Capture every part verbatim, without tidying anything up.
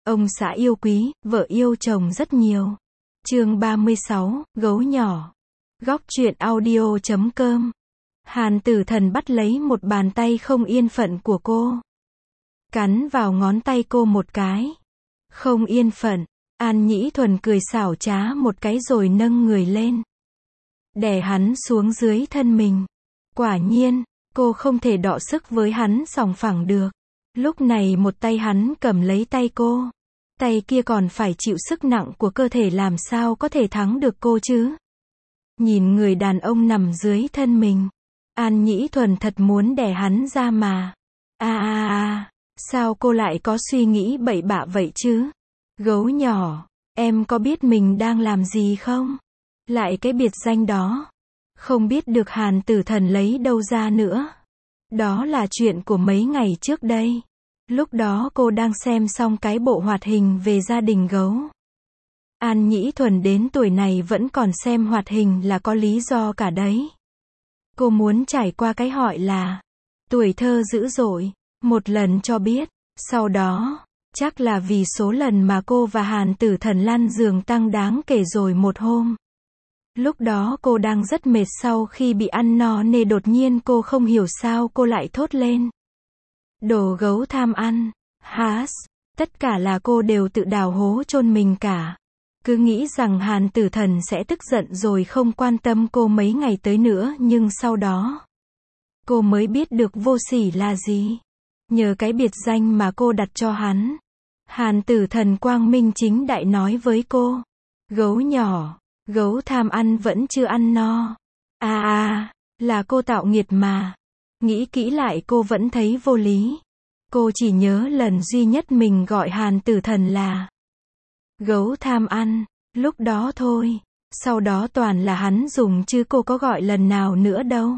Ông xã yêu quý, vợ yêu chồng rất nhiều. Chương ba mươi sáu, gấu nhỏ. Góc truyện audio chấm com. Hàn Tử Thần bắt lấy một bàn tay không yên phận của cô. Cắn vào ngón tay cô một cái. Không yên phận. An Nhĩ Thuần cười xảo trá một cái rồi nâng người lên. Đè hắn xuống dưới thân mình. Quả nhiên, cô không thể đọ sức với hắn sòng phẳng được. Lúc này một tay hắn cầm lấy tay cô. Tay kia còn phải chịu sức nặng của cơ thể, làm sao có thể thắng được cô chứ? Nhìn người đàn ông nằm dưới thân mình. An Nhĩ Thuần thật muốn đè hắn ra mà. A a a, sao cô lại có suy nghĩ bậy bạ vậy chứ? Gấu nhỏ, em có biết mình đang làm gì không? Lại cái biệt danh đó. Không biết được Hàn Tử Thần lấy đâu ra nữa. Đó là chuyện của mấy ngày trước đây. Lúc đó cô đang xem xong cái bộ hoạt hình về gia đình gấu. An Nhĩ Thuần đến tuổi này vẫn còn xem hoạt hình là có lý do cả đấy. Cô muốn trải qua cái gọi là tuổi thơ dữ dội, một lần cho biết. Sau đó, chắc là vì số lần mà cô và Hàn Tử Thần lăn giường tăng đáng kể rồi một hôm. Lúc đó cô đang rất mệt sau khi bị ăn no nên đột nhiên cô không hiểu sao cô lại thốt lên. Đồ gấu tham ăn, hás, tất cả là cô đều tự đào hố chôn mình cả. Cứ nghĩ rằng Hàn Tử Thần sẽ tức giận rồi không quan tâm cô mấy ngày tới nữa, nhưng sau đó cô mới biết được vô sỉ là gì. Nhờ cái biệt danh mà cô đặt cho hắn, Hàn Tử Thần quang minh chính đại nói với cô. Gấu nhỏ, gấu tham ăn vẫn chưa ăn no. À à, là cô tạo nghiệt mà. Nghĩ kỹ lại cô vẫn thấy vô lý. Cô chỉ nhớ lần duy nhất mình gọi Hàn Tử Thần là gấu tham ăn, lúc đó thôi. Sau đó toàn là hắn dùng chứ cô có gọi lần nào nữa đâu.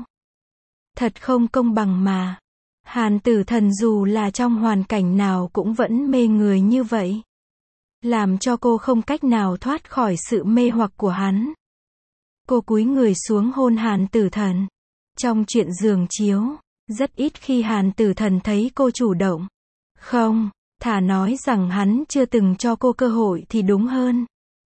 Thật không công bằng mà. Hàn Tử Thần dù là trong hoàn cảnh nào cũng vẫn mê người như vậy. Làm cho cô không cách nào thoát khỏi sự mê hoặc của hắn. Cô cúi người xuống hôn Hàn Tử Thần. Trong chuyện giường chiếu, rất ít khi Hàn Tử Thần thấy cô chủ động. Không, thà nói rằng hắn chưa từng cho cô cơ hội thì đúng hơn.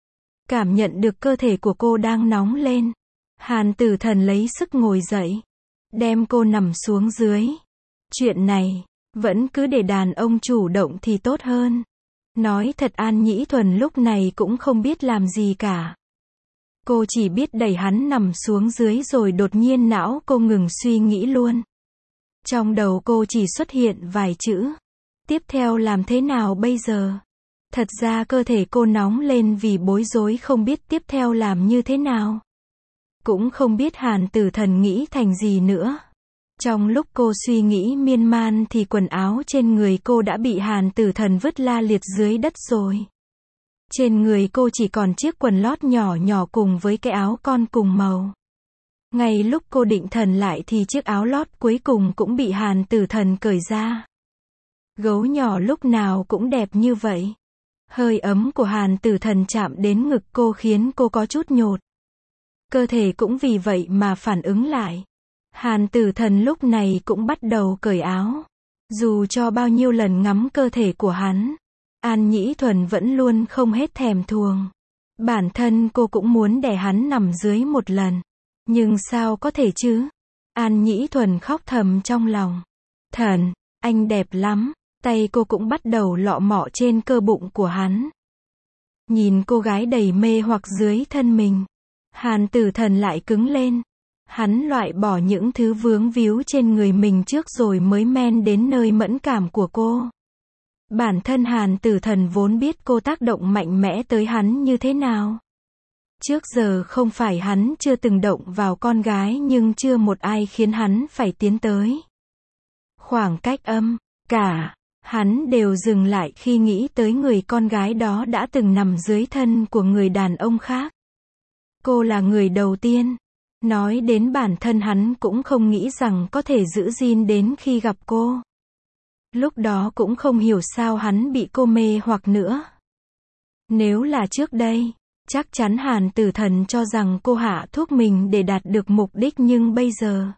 Cảm nhận được cơ thể của cô đang nóng lên, Hàn Tử Thần lấy sức ngồi dậy, đem cô nằm xuống dưới. Chuyện này, vẫn cứ để đàn ông chủ động thì tốt hơn. Nói thật An Nhĩ Thuần lúc này cũng không biết làm gì cả. Cô chỉ biết đẩy hắn nằm xuống dưới rồi đột nhiên não cô ngừng suy nghĩ luôn. Trong đầu cô chỉ xuất hiện vài chữ. Tiếp theo làm thế nào bây giờ? Thật ra cơ thể cô nóng lên vì bối rối không biết tiếp theo làm như thế nào. Cũng không biết Hàn Tử Thần nghĩ thành gì nữa. Trong lúc cô suy nghĩ miên man thì quần áo trên người cô đã bị Hàn Tử Thần vứt la liệt dưới đất rồi. Trên người cô chỉ còn chiếc quần lót nhỏ nhỏ cùng với cái áo con cùng màu. Ngay lúc cô định thần lại thì chiếc áo lót cuối cùng cũng bị Hàn Tử Thần cởi ra. Gấu nhỏ lúc nào cũng đẹp như vậy. Hơi ấm của Hàn Tử Thần chạm đến ngực cô khiến cô có chút nhột. Cơ thể cũng vì vậy mà phản ứng lại. Hàn Tử Thần lúc này cũng bắt đầu cởi áo. Dù cho bao nhiêu lần ngắm cơ thể của hắn, An Nhĩ Thuần vẫn luôn không hết thèm thuồng. Bản thân cô cũng muốn đè hắn nằm dưới một lần. Nhưng sao có thể chứ? An Nhĩ Thuần khóc thầm trong lòng. Thần, anh đẹp lắm. Tay cô cũng bắt đầu lọ mọ trên cơ bụng của hắn. Nhìn cô gái đầy mê hoặc dưới thân mình, Hàn Tử Thần lại cứng lên. Hắn loại bỏ những thứ vướng víu trên người mình trước rồi mới men đến nơi mẫn cảm của cô. Bản thân Hàn Tử Thần vốn biết cô tác động mạnh mẽ tới hắn như thế nào. Trước giờ không phải hắn chưa từng động vào con gái, nhưng chưa một ai khiến hắn phải tiến tới. Khoảng cách âm, cả, hắn đều dừng lại khi nghĩ tới người con gái đó đã từng nằm dưới thân của người đàn ông khác. Cô là người đầu tiên. Nói đến bản thân hắn cũng không nghĩ rằng có thể giữ gìn đến khi gặp cô. Lúc đó cũng không hiểu sao hắn bị cô mê hoặc nữa. Nếu là trước đây, chắc chắn Hàn Tử Thần cho rằng cô hạ thuốc mình để đạt được mục đích, nhưng bây giờ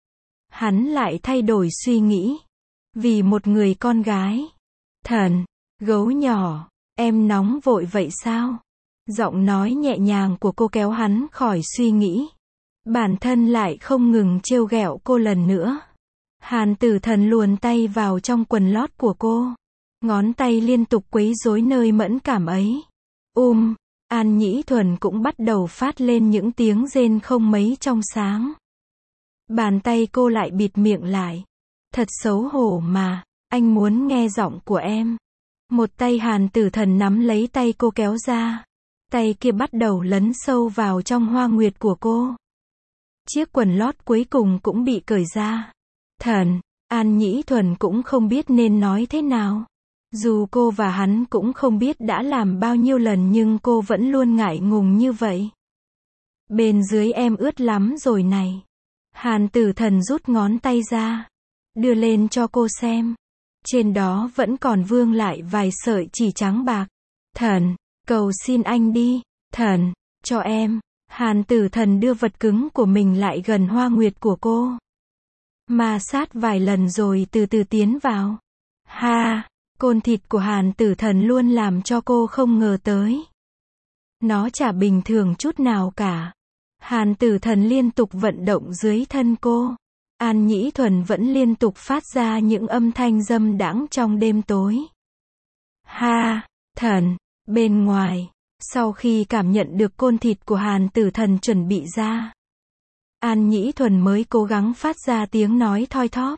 hắn lại thay đổi suy nghĩ. Vì một người con gái. Thần, gấu nhỏ, Em nóng vội vậy sao? Giọng nói nhẹ nhàng của cô kéo hắn khỏi suy nghĩ. Bản thân lại không ngừng trêu ghẹo cô lần nữa. Hàn Tử Thần luồn tay vào trong quần lót của cô. Ngón tay liên tục quấy rối nơi mẫn cảm ấy. Um, An Nhĩ Thuần cũng bắt đầu phát lên những tiếng rên không mấy trong sáng. Bàn tay cô lại bịt miệng lại. Thật xấu hổ mà, anh muốn nghe giọng của em. Một tay Hàn Tử Thần nắm lấy tay cô kéo ra. Tay kia bắt đầu lấn sâu vào trong hoa nguyệt của cô. Chiếc quần lót cuối cùng cũng bị cởi ra. Thần, An Nhĩ Thuần cũng không biết nên nói thế nào. Dù cô và hắn cũng không biết đã làm bao nhiêu lần nhưng cô vẫn luôn ngại ngùng như vậy. Bên dưới em ướt lắm rồi này. Hàn Tử Thần rút ngón tay ra. Đưa lên cho cô xem. Trên đó vẫn còn vương lại vài sợi chỉ trắng bạc. Thần, cầu xin anh đi. Thần, cho em. Hàn Tử Thần đưa vật cứng của mình lại gần hoa nguyệt của cô. Ma sát vài lần rồi từ từ tiến vào. Ha, côn thịt của Hàn Tử Thần luôn làm cho cô không ngờ tới. Nó chả bình thường chút nào cả. Hàn Tử Thần liên tục vận động dưới thân cô. An Nhĩ Thuần vẫn liên tục phát ra những âm thanh dâm đãng trong đêm tối. Ha, thần, bên ngoài, sau khi cảm nhận được côn thịt của Hàn Tử Thần chuẩn bị ra, An Nhĩ Thuần mới cố gắng phát ra tiếng nói thoi thóp.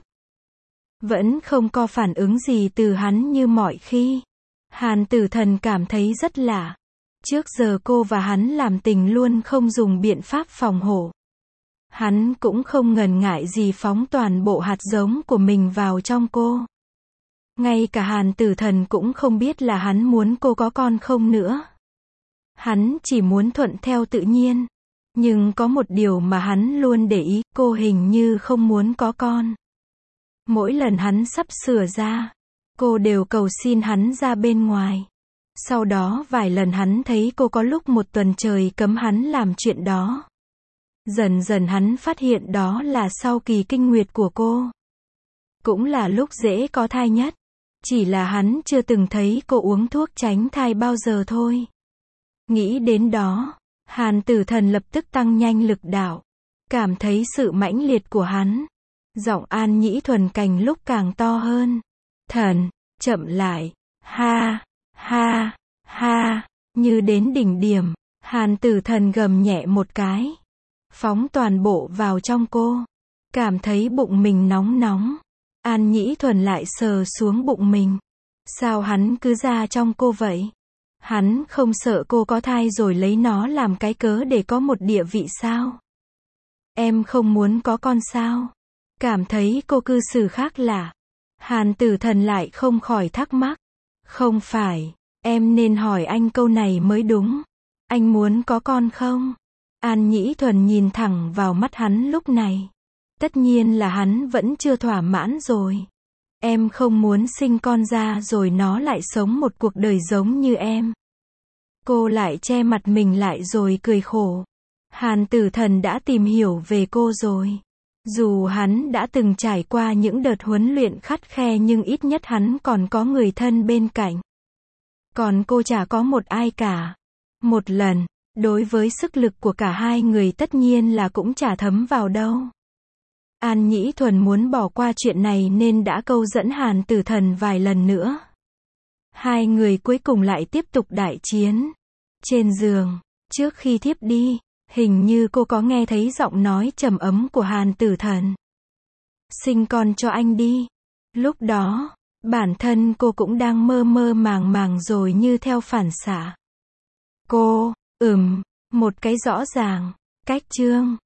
Vẫn không có phản ứng gì từ hắn như mọi khi. Hàn Tử Thần cảm thấy rất lạ. Trước giờ cô và hắn làm tình luôn không dùng biện pháp phòng hộ. Hắn cũng không ngần ngại gì phóng toàn bộ hạt giống của mình vào trong cô. Ngay cả Hàn Tử Thần cũng không biết là hắn muốn cô có con không nữa. Hắn chỉ muốn thuận theo tự nhiên. Nhưng có một điều mà hắn luôn để ý, cô hình như không muốn có con. Mỗi lần hắn sắp sửa ra, cô đều cầu xin hắn ra bên ngoài. Sau đó vài lần hắn thấy cô có lúc một tuần trời cấm hắn làm chuyện đó. Dần dần hắn phát hiện đó là sau kỳ kinh nguyệt của cô. Cũng là lúc dễ có thai nhất. Chỉ là hắn chưa từng thấy cô uống thuốc tránh thai bao giờ thôi. Nghĩ đến đó, Hàn Tử Thần lập tức tăng nhanh lực đạo. Cảm thấy sự mãnh liệt của hắn. Giọng An Nhĩ Thuần càng lúc càng to hơn. Thần, chậm lại. Ha, ha, ha. Như đến đỉnh điểm, Hàn Tử Thần gầm nhẹ một cái. Phóng toàn bộ vào trong cô. Cảm thấy bụng mình nóng nóng. An Nhĩ Thuần lại sờ xuống bụng mình. Sao hắn cứ ra trong cô vậy? Hắn không sợ cô có thai rồi lấy nó làm cái cớ để có một địa vị sao? Em không muốn có con sao? Cảm thấy cô cư xử khác lạ. Hàn Tử Thần lại không khỏi thắc mắc. Không phải, em nên hỏi anh câu này mới đúng. Anh muốn có con không? An Nhĩ Thuần nhìn thẳng vào mắt hắn lúc này. Tất nhiên là hắn vẫn chưa thỏa mãn rồi. Em không muốn sinh con ra rồi nó lại sống một cuộc đời giống như em. Cô lại che mặt mình lại rồi cười khổ. Hàn Tử Thần đã tìm hiểu về cô rồi. Dù hắn đã từng trải qua những đợt huấn luyện khắt khe nhưng ít nhất hắn còn có người thân bên cạnh. Còn cô chả có một ai cả. Một lần, đối với sức lực của cả hai người tất nhiên là cũng chả thấm vào đâu. An Nhĩ Thuần muốn bỏ qua chuyện này nên đã câu dẫn Hàn Tử Thần vài lần nữa. Hai người cuối cùng lại tiếp tục đại chiến. Trên giường, trước khi thiếp đi, hình như cô có nghe thấy giọng nói trầm ấm của Hàn Tử Thần. Sinh con cho anh đi. Lúc đó, bản thân cô cũng đang mơ mơ màng màng rồi như theo phản xạ. Cô, ừm, một cái rõ ràng, cách chương.